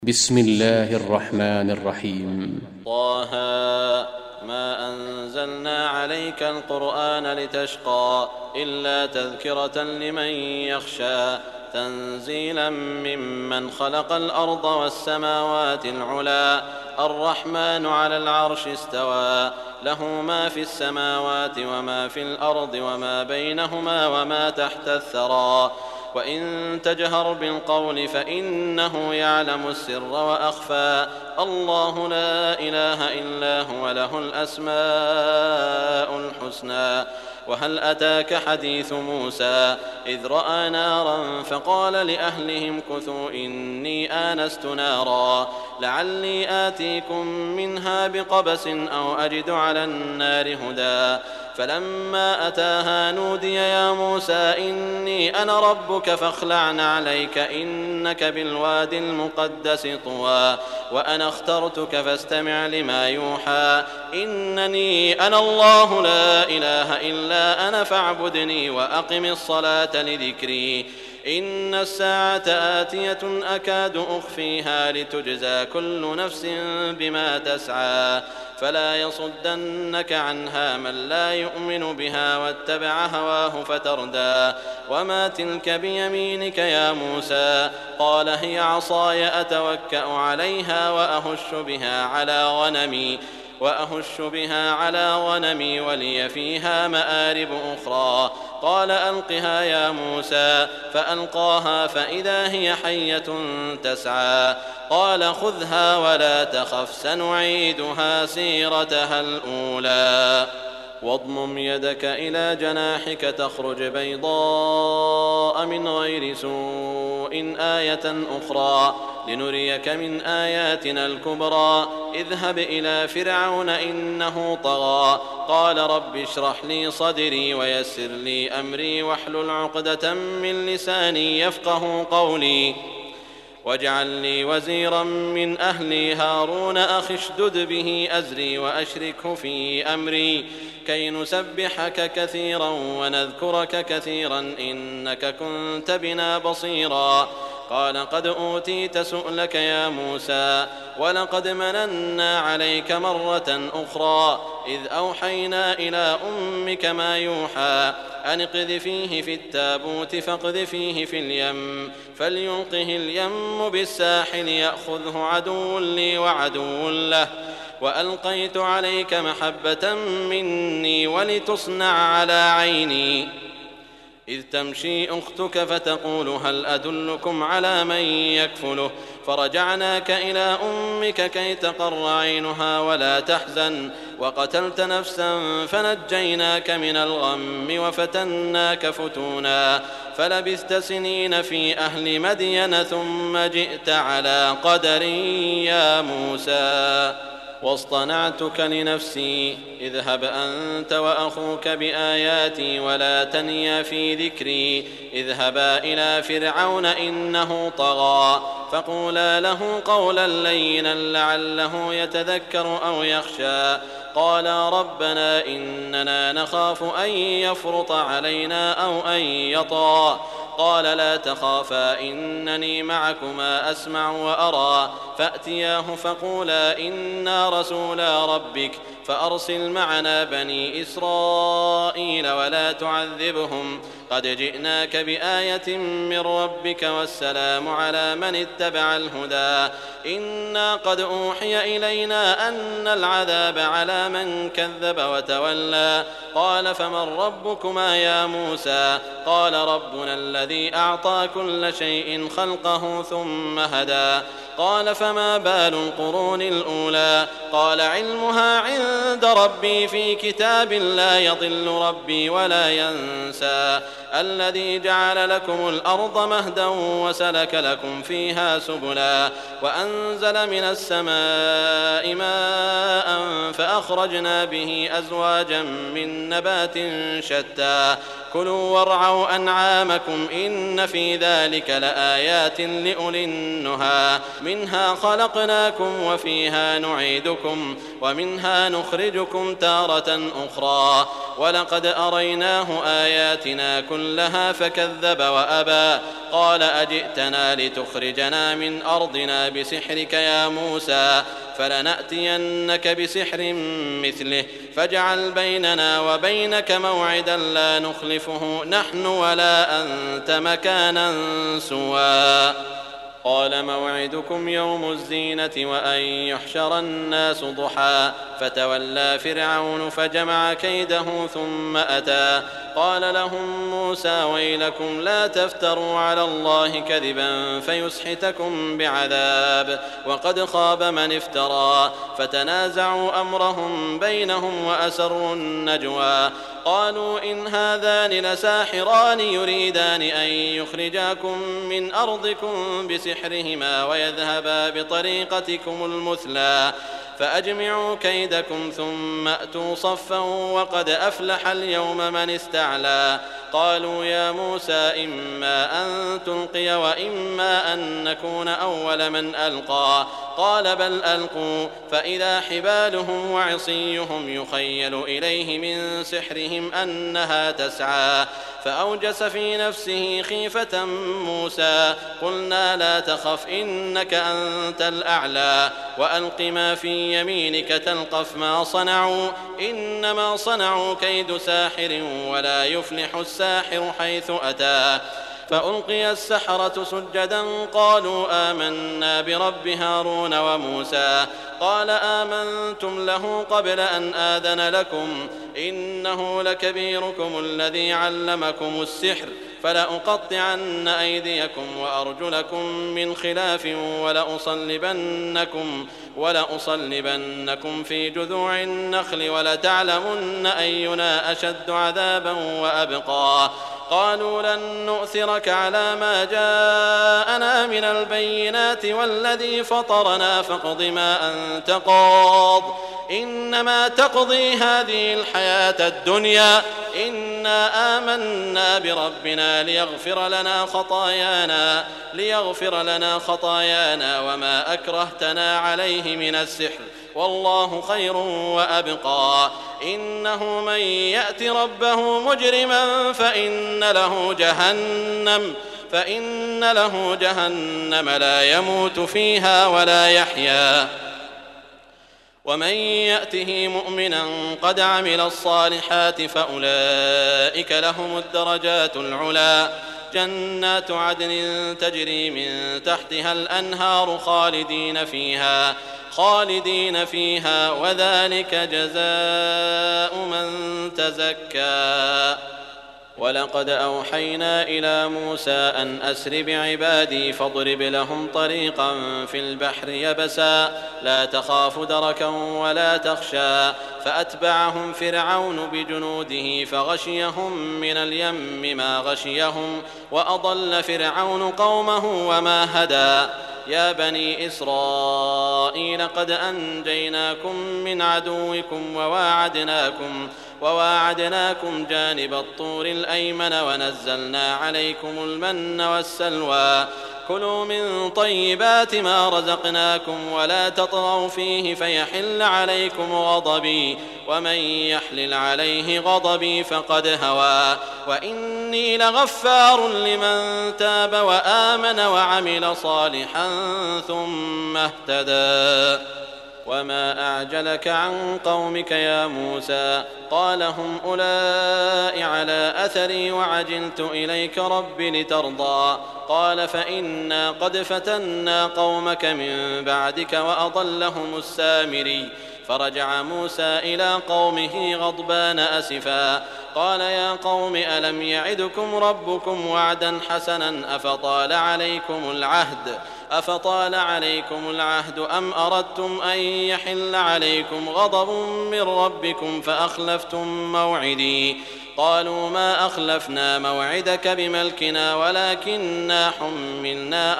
بسم الله الرحمن الرحيم. طه ما أنزلنا عليك القرآن لتشقى إلا تذكرة لمن يخشى تنزيلا ممن خلق الأرض والسماوات العلى الرحمن على العرش استوى له ما في السماوات وما في الأرض وما بينهما وما تحت الثرى وإن تجهر بالقول فإنه يعلم السر وأخفى الله لا إله إلا هو له الأسماء الحسنى. وهل أتاك حديث موسى إذ رأى نارا فقال لأهلهم كثوا إني آنست نارا لعلي آتيكم منها بقبس أو أجد على النار هدى فلما أتاها نودي يا موسى إني أنا ربك فاخلع نعليك إنك بالوادي المقدس طوى وأنا اخترتك فاستمع لما يوحى إنني أنا الله لا إله إلا أنا فاعبدني وأقم الصلاة لذكري إن الساعة آتية أكاد أخفيها لتجزى كل نفس بما تسعى فلا يصدنك عنها من لا يؤمن بها واتبع هواه فتردى وما تلك بيمينك يا موسى قال هي عصاي أتوكأ عليها وأهش بها على غنمي ولي فيها مآرب أخرى قال ألقها يا موسى فألقاها فإذا هي حية تسعى قال خذها ولا تخف سنعيدها سيرتها الأولى واضمم يدك إلى جناحك تخرج بيضاء من غير سوء آية أخرى لنريك من آياتنا الكبرى اذهب إلى فرعون إنه طغى قال رب اشرح لي صدري ويسر لي أمري واحلل عقدة من لساني يفقه قولي واجعل لي وزيرا من أهلي هارون أخي اشدد به أزري وأشركه في أمري كي نسبحك كثيرا ونذكرك كثيرا إنك كنت بنا بصيرا قال قد أوتيت سؤلك يا موسى ولقد مننا عليك مرة أخرى إذ أوحينا إلى أمك ما يوحى أن اقذفيه في التابوت فاقذفيه في اليم فليلقه اليم بالساحل يأخذه عدو لي وعدو له وألقيت عليك محبة مني ولتصنع على عيني إذ تمشي أختك فتقول هل أدلكم على من يكفله فرجعناك إلى أمك كي تقر عينها ولا تحزن وقتلت نفسا فنجيناك من الغم وفتناك فتونا فلبثت سنين في أهل مدين ثم جئت على قدر يا موسى واصطنعتك لنفسي اذهب أنت وأخوك بآياتي ولا تنيا في ذكري اذهبا إلى فرعون إنه طغى فقولا له قولا لينا لعله يتذكر أو يخشى قالا ربنا إننا نخاف أن يفرط علينا أو أن يطغى قال لا تخافا إنني معكما أسمع وأرى فأتياه فقولا إنا رسولا ربك فأرسل معنا بني إسرائيل ولا تعذبهم قد جئناك بآية من ربك والسلام على من اتبع الهدى إنا قد أوحي إلينا أن العذاب على من كذب وتولى قال فمن ربكما يا موسى قال ربنا الذي أعطى كل شيء خلقه ثم هدى قال فما بال القرون الأولى قال علمها عند ربي في كتاب لا يضل ربي ولا ينسى الذي جعل لكم الأرض مهدا وسلك لكم فيها سبلا وأنزل من السماء ماء فأخرجنا به أزواجا من نبات شتى كلوا وارعوا أنعامكم إن في ذلك لآيات لأولي النهى منها خلقناكم وفيها نعيدكم ومنها نخرجكم تارة أخرى ولقد أريناه آياتنا كلها فكذب وأبى قال أجئتنا لتخرجنا من أرضنا بسحرك يا موسى فلنأتينك بسحر مثله فاجعل بيننا وبينك موعدا لا نخلفه نحن ولا أنت مكانا سوى قال موعدكم يوم الزينة وأن يحشر الناس ضحى فتولى فرعون فجمع كيده ثم أتى قال لهم موسى ويلكم لا تفتروا على الله كذبا فيسحتكم بعذاب وقد خاب من افترى فتنازعوا أمرهم بينهم وأسروا النجوى قالوا إن هذان لساحران يريدان أن يخرجاكم من أرضكم بسحرهما ويذهبا بطريقتكم المثلى فأجمعوا كيدكم ثم أتوا صفا وقد أفلح اليوم من استعلى قالوا يا موسى إما أن تلقي وإما أن نكون أول من ألقى قال بل ألقوا فإذا حبالهم وعصيهم يخيل إليه من سحرهم أنها تسعى فأوجس في نفسه خيفة موسى قلنا لا تخف إنك أنت الأعلى وألق ما في يمينك تلقف ما صنعوا إنما صنعوا كيد ساحر ولا يفلح الساحر حيث أتى فألقي السحرة سجدا قالوا آمنا برب هارون وموسى قال آمنتم له قبل أن آذن لكم إنه لكبيركم الذي علمكم السحر فلأقطعن أيديكم وأرجلكم من خلاف ولأصلبنكم في جذوع النخل ولتعلمن أينا أشد عذابا وأبقى قالوا لن نؤثرك على ما جاءنا من البينات والذي فطرنا فاقض ما أنت قاض إنما تقضي هذه الحياة الدنيا إنا آمنا بربنا ليغفر لنا خطايانا وما أكرهتنا عليه من السحر والله خير وأبقى إنه من يأت ربه مجرما فإن له جهنم لا يموت فيها ولا يحيا ومن يأته مؤمنا قد عمل الصالحات فأولئك لهم الدرجات العلى جنات عدن تجري من تحتها الأنهار خالدين فيها وذلك جزاء من تزكى ولقد أوحينا إلى موسى أن أسر بعبادي فاضرب لهم طريقا في البحر يبسا لا تخاف دركا ولا تخشى فأتبعهم فرعون بجنوده فغشيهم من اليم ما غشيهم وأضل فرعون قومه وما هدى يا بني إسرائيل قد أنجيناكم من عدوكم وواعدناكم جانب الطور الأيمن ونزلنا عليكم المن والسلوى كلوا من طيبات ما رزقناكم ولا تطغوا فيه فيحل عليكم غضبي ومن يحلل عليه غضبي فقد هوى وإني لغفار لمن تاب وآمن وعمل صالحا ثم اهتدى وما أعجلك عن قومك يا موسى قال هم أولئك على أثري وعجلت إليك رب لترضى قال فإنا قد فتنا قومك من بعدك وأضلهم السامري فرجع موسى إلى قومه غضبان أسفا قال يا قوم ألم يعدكم ربكم وعدا حسنا أفطال عليكم العهد أم أردتم أن يحل عليكم غضب من ربكم فأخلفتم موعدي قالوا ما أخلفنا موعدك بملكنا ولكننا حملنا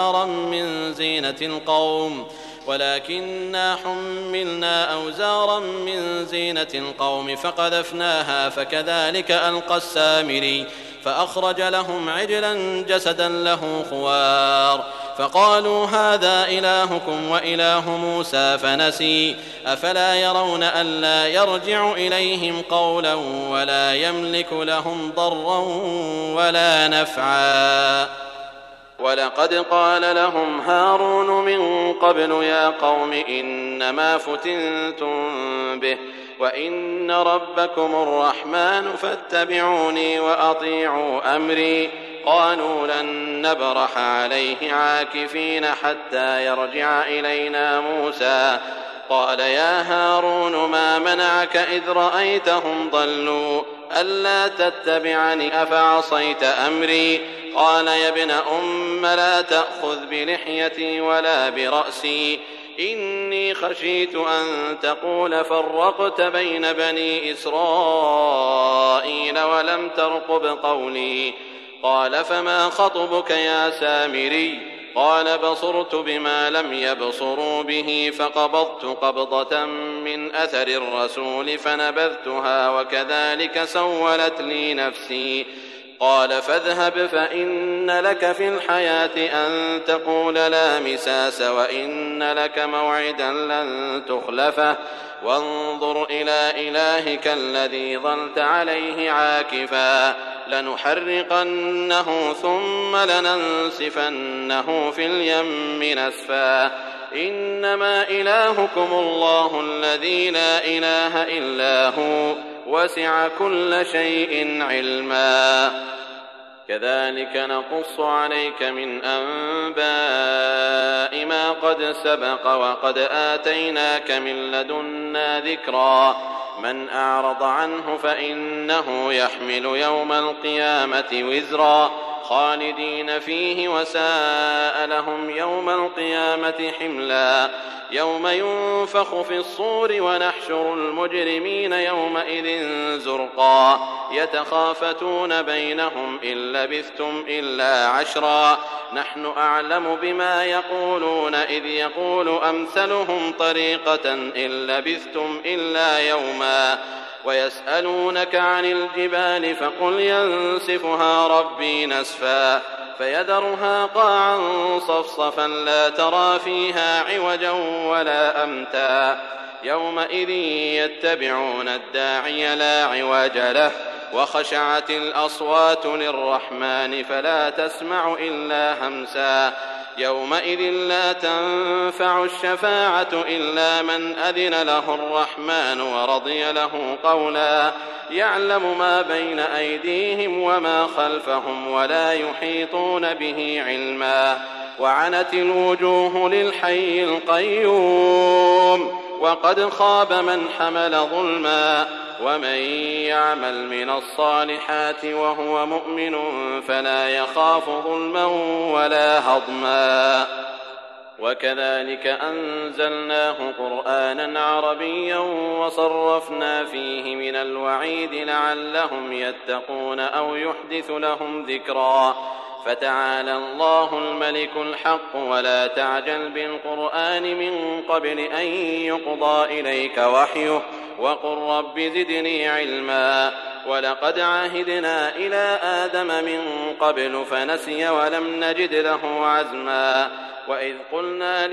أوزارا من زينة القوم فقذفناها فكذلك ألقى السامري فأخرج لهم عجلا جسدا له خوار فقالوا هذا إلهكم وإله موسى فنسي أفلا يرون ألا يرجع إليهم قولا ولا يملك لهم ضرا ولا نفعا ولقد قال لهم هارون من قبل يا قوم إنما فتنتم به وإن ربكم الرحمن فاتبعوني وأطيعوا أمري قالوا لن نبرح عليه عاكفين حتى يرجع إلينا موسى قال يا هارون ما منعك إذ رأيتهم ضلوا ألا تتبعني أفعصيت أمري قال يا ابن أم لا تأخذ بلحيتي ولا برأسي إني خشيت أن تقول فرقت بين بني إسرائيل ولم ترقب قولي قال فما خطبك يا سامري قال بصرت بما لم يبصروا به فقبضت قبضة من أثر الرسول فنبذتها وكذلك سولت لي نفسي قال فاذهب فإن لك في الحياة أن تقول لا مساس وإن لك موعدا لن تخلفه وانظر إلى إلهك الذي ظلت عليه عاكفا لنحرقنه ثم لننسفنه في اليم نسفا إنما إلهكم الله الذي لا إله إلا هو وسع كل شيء علما كذلك نقص عليك من أنباء ما قد سبق وقد آتيناك من لدنا ذكرا من أعرض عنه فإنه يحمل يوم القيامة وزرا خالدين فيه وساء لهم يوم القيامة حملا يوم ينفخ في الصور ونحشر المجرمين يومئذ زرقا يتخافتون بينهم إن لبثتم إلا عشرا نحن أعلم بما يقولون إذ يقول أمثلهم طريقة إن لبثتم إلا يوما ويسألونك عن الجبال فقل ينسفها ربي نسفا فيذرها قاعا صفصفا لا ترى فيها عوجا ولا أمتا يومئذ يتبعون الداعي لا عوج له وخشعت الأصوات للرحمن فلا تسمع إلا همسا يومئذ لا تنفع الشفاعة إلا من أذن له الرحمن ورضي له قولا يعلم ما بين أيديهم وما خلفهم ولا يحيطون به علما وعنت الوجوه للحي القيوم وقد خاب من حمل ظلما ومن يعمل من الصالحات وهو مؤمن فلا يخاف ظلما ولا هضما وكذلك أنزلناه قرآنا عربيا وصرفنا فيه من الوعيد لعلهم يتقون أو يحدث لهم ذكرا فتعالى الله الملك الحق ولا تعجل بالقرآن من قبل أن يقضى إليك وحيه وقل رب زدني علما ولقد عهدنا إلى آدم من قبل فنسي ولم نجد له عزما وإذ قلنا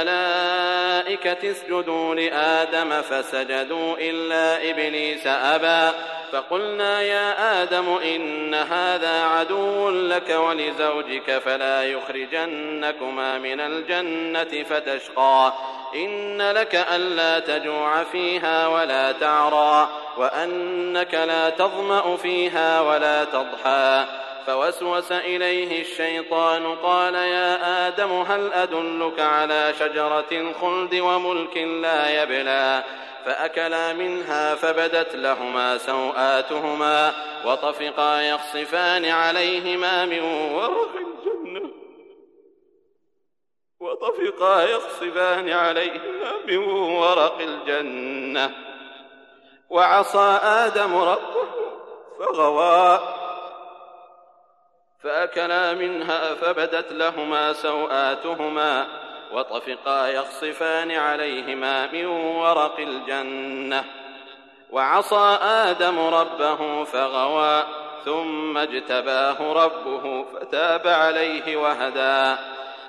للملائكة اسجدوا لآدم فسجدوا إلا إبليس أبى فقلنا يا آدم إن هذا عدو لك ولزوجك فلا يخرجنكما من الجنة فتشقى إن لك ألا تجوع فيها ولا تعرى وأنك لا تظمأ فيها ولا تضحى فوسوس إليه الشيطان قال يا آدم هل أدلك على شجرة الخلد وملك لا يبلى فأكلا منها فبدت لهما سوآتهما وطفقا يخصفان عليهما من ورق الجنة وعصى آدم ربه فغوى فأكلا منها فبدت لهما سوآتهما وطفقا يخصفان عليهما من ورق الجنة وعصى آدم ربه فغوى ثم اجتباه ربه فتاب عليه وهدى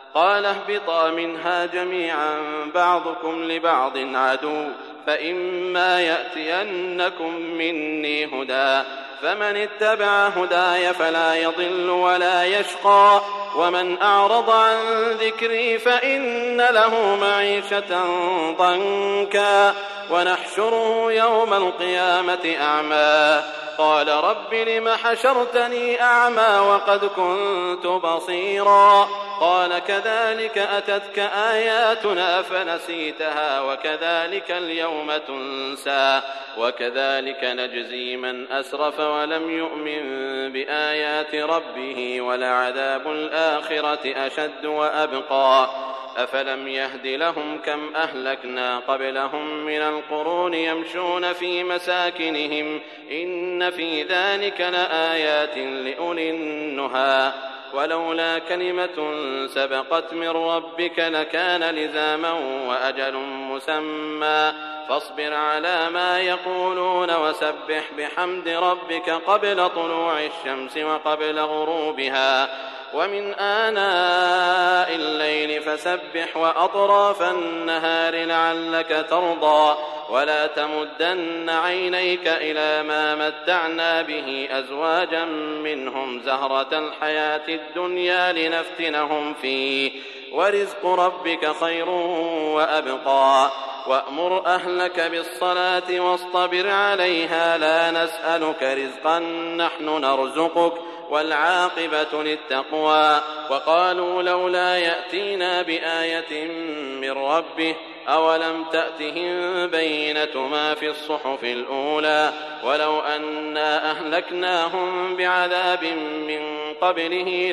قال اهبطا منها جميعا بعضكم لبعض عدو فإما يأتينكم مني هدى فمن اتبع هداي فلا يضل ولا يشقى ومن أعرض عن ذكري فإن له معيشة ضنكا ونحشره يوم القيامة أعمى قال رب لم حشرتني أعمى وقد كنت بصيرا قال كذلك أتتك آياتنا فنسيتها وكذلك اليوم تنسى وكذلك نجزي من أسرف ولم يؤمن بآيات ربه ولعذاب الآخرة أشد وأبقى أفلم يهد لهم كم أهلكنا قبلهم من القرون يمشون في مساكنهم إن في ذلك لآيات لأولي النهى ولولا كلمة سبقت من ربك لكان لزاما وأجل مسمى فاصبر على ما يقولون وسبح بحمد ربك قبل طلوع الشمس وقبل غروبها ومن آناء الليل فسبح وأطراف النهار لعلك ترضى ولا تمدن عينيك إلى ما متعنا به أزواجا منهم زهرة الحياة الدنيا لنفتنهم فيه ورزق ربك خير وأبقى وأمر أهلك بالصلاة واصطبر عليها لا نسألك رزقا نحن نرزقك والعاقبة للتقوى وقالوا لولا يأتينا بآية من ربه أولم تأتهم بينة ما في الصحف الأولى ولو أنا أهلكناهم بعذاب من قبله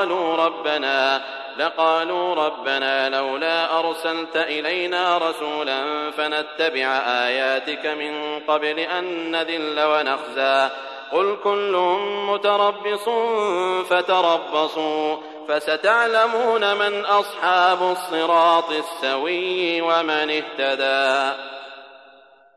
لقالوا ربنا لولا أرسلت إلينا رسولا فنتبع آياتك من قبل أن نذل ونخزى قل كل متربص فتربصوا فستعلمون من أصحاب الصراط السوي ومن اهتدى